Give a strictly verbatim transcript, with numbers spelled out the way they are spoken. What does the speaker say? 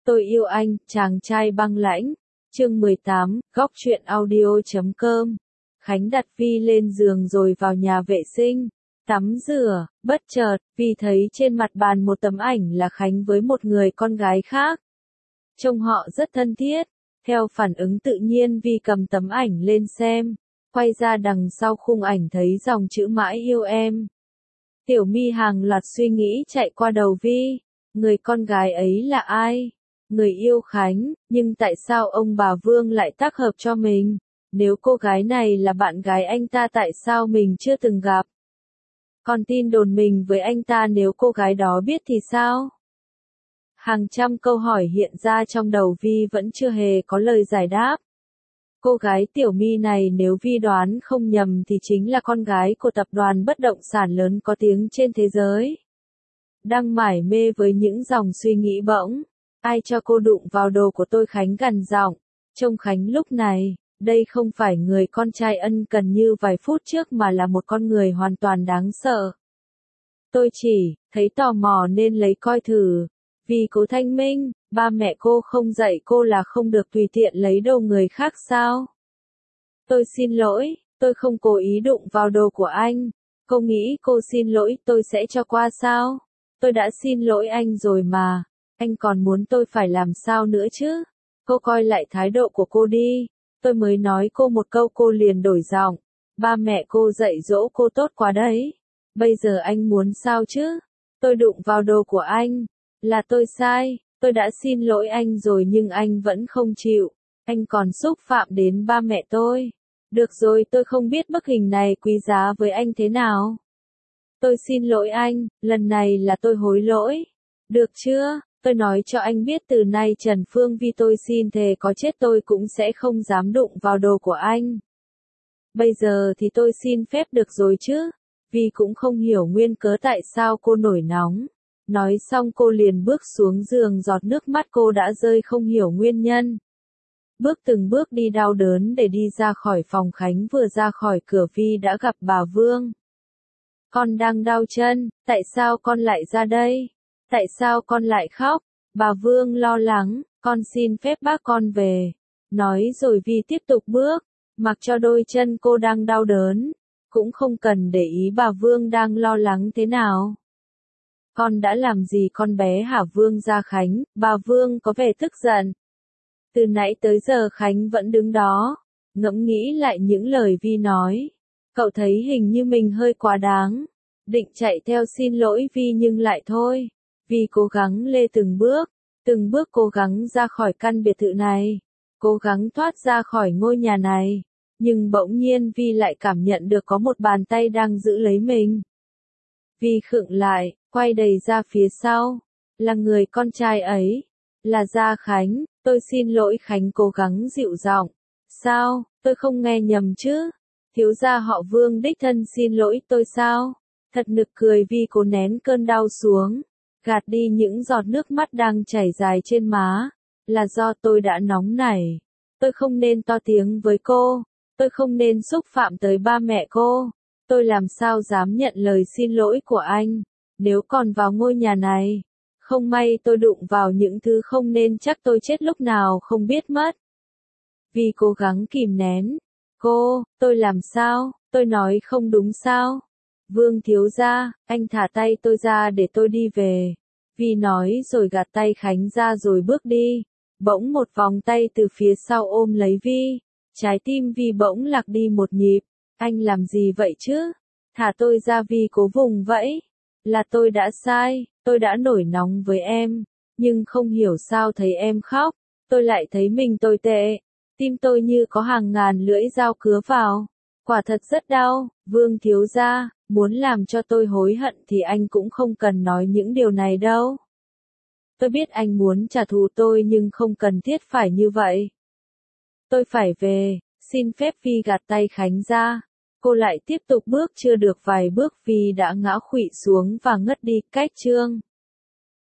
Tôi yêu anh, chàng trai băng lãnh. Chương mười tám, góc truyện audio chấm com. Khánh đặt Vi lên giường rồi vào nhà vệ sinh, tắm rửa, bất chợt, Vi thấy trên mặt bàn một tấm ảnh là Khánh với một người con gái khác. Trông họ rất thân thiết. Theo phản ứng tự nhiên Vi cầm tấm ảnh lên xem, quay ra đằng sau khung ảnh thấy dòng chữ mãi yêu em. Tiểu Mi hàng loạt suy nghĩ chạy qua đầu Vi, người con gái ấy là ai? Người yêu Khánh, nhưng tại sao ông bà Vương lại tác hợp cho mình? Nếu cô gái này là bạn gái anh ta tại sao mình chưa từng gặp? Còn tin đồn mình với anh ta nếu cô gái đó biết thì sao? Hàng trăm câu hỏi hiện ra trong đầu Vi vẫn chưa hề có lời giải đáp. Cô gái Tiểu Mi này nếu Vi đoán không nhầm thì chính là con gái của tập đoàn bất động sản lớn có tiếng trên thế giới. Đang mải mê với những dòng suy nghĩ bỗng, ai cho cô đụng vào đồ của tôi? Khánh gằn giọng. Trông Khánh lúc này, đây không phải người con trai ân cần như vài phút trước mà là một con người hoàn toàn đáng sợ. Tôi chỉ thấy tò mò nên lấy coi thử. Vì cố thanh minh, ba mẹ cô không dạy cô là không được tùy tiện lấy đồ người khác sao? Tôi xin lỗi, tôi không cố ý đụng vào đồ của anh. Cô nghĩ cô xin lỗi tôi sẽ cho qua sao? Tôi đã xin lỗi anh rồi mà. Anh còn muốn tôi phải làm sao nữa chứ? Cô coi lại thái độ của cô đi. Tôi mới nói cô một câu cô liền đổi giọng. Ba mẹ cô dạy dỗ cô tốt quá đấy. Bây giờ anh muốn sao chứ? Tôi đụng vào đồ của anh. Là tôi sai. Tôi đã xin lỗi anh rồi nhưng anh vẫn không chịu. Anh còn xúc phạm đến ba mẹ tôi. Được rồi, tôi không biết bức hình này quý giá với anh thế nào. Tôi xin lỗi anh, lần này là tôi hối lỗi. Được chưa? Tôi nói cho anh biết từ nay Trần Phương Vi tôi xin thề có chết tôi cũng sẽ không dám đụng vào đồ của anh. Bây giờ thì tôi xin phép được rồi chứ? Vi cũng không hiểu nguyên cớ tại sao cô nổi nóng. Nói xong cô liền bước xuống giường, giọt nước mắt cô đã rơi không hiểu nguyên nhân. Bước từng bước đi đau đớn để đi ra khỏi phòng. Khánh vừa ra khỏi cửa Vi đã gặp bà Vương. Con đang đau chân, tại sao con lại ra đây? Tại sao con lại khóc? Bà Vương lo lắng, con xin phép bác con về. Nói rồi Vi tiếp tục bước, mặc cho đôi chân cô đang đau đớn. Cũng không cần để ý bà Vương đang lo lắng thế nào. Con đã làm gì con bé hả? Vương ra Khánh, bà Vương có vẻ tức giận. Từ nãy tới giờ Khánh vẫn đứng đó, ngẫm nghĩ lại những lời Vi nói. Cậu thấy hình như mình hơi quá đáng. Định chạy theo xin lỗi Vi nhưng lại thôi. Vi cố gắng lê từng bước, từng bước cố gắng ra khỏi căn biệt thự này, cố gắng thoát ra khỏi ngôi nhà này. Nhưng bỗng nhiên Vi lại cảm nhận được có một bàn tay đang giữ lấy mình. Vi khựng lại, quay đầy ra phía sau. Là người con trai ấy. Là Gia Khánh. Tôi xin lỗi. Khánh cố gắng dịu giọng. Sao, tôi không nghe nhầm chứ? Thiếu gia họ Vương đích thân xin lỗi tôi sao? Thật nực cười. Vi cố nén cơn đau xuống, gạt đi những giọt nước mắt đang chảy dài trên má. Là do tôi đã nóng nảy. Tôi không nên to tiếng với cô. Tôi không nên xúc phạm tới ba mẹ cô. Tôi làm sao dám nhận lời xin lỗi của anh. Nếu còn vào ngôi nhà này, không may tôi đụng vào những thứ không nên chắc tôi chết lúc nào không biết mất. Vì cố gắng kìm nén. Cô, tôi làm sao? Tôi nói không đúng sao? Vương thiếu gia, anh thả tay tôi ra để tôi đi về. Vi nói rồi gạt tay Khánh ra rồi bước đi. Bỗng một vòng tay từ phía sau ôm lấy Vi. Trái tim Vi bỗng lạc đi một nhịp. Anh làm gì vậy chứ? Thả tôi ra. Vi cố vùng vẫy. Là tôi đã sai, tôi đã nổi nóng với em. Nhưng không hiểu sao thấy em khóc, tôi lại thấy mình tồi tệ. Tim tôi như có hàng ngàn lưỡi dao cứa vào. Quả thật rất đau. Vương thiếu gia, muốn làm cho tôi hối hận thì anh cũng không cần nói những điều này đâu. Tôi biết anh muốn trả thù tôi nhưng không cần thiết phải như vậy. Tôi phải về, xin phép. Vi gạt tay Khánh ra. Cô lại tiếp tục bước chưa được vài bước Vi đã ngã khuỵu xuống và ngất đi. Cách chương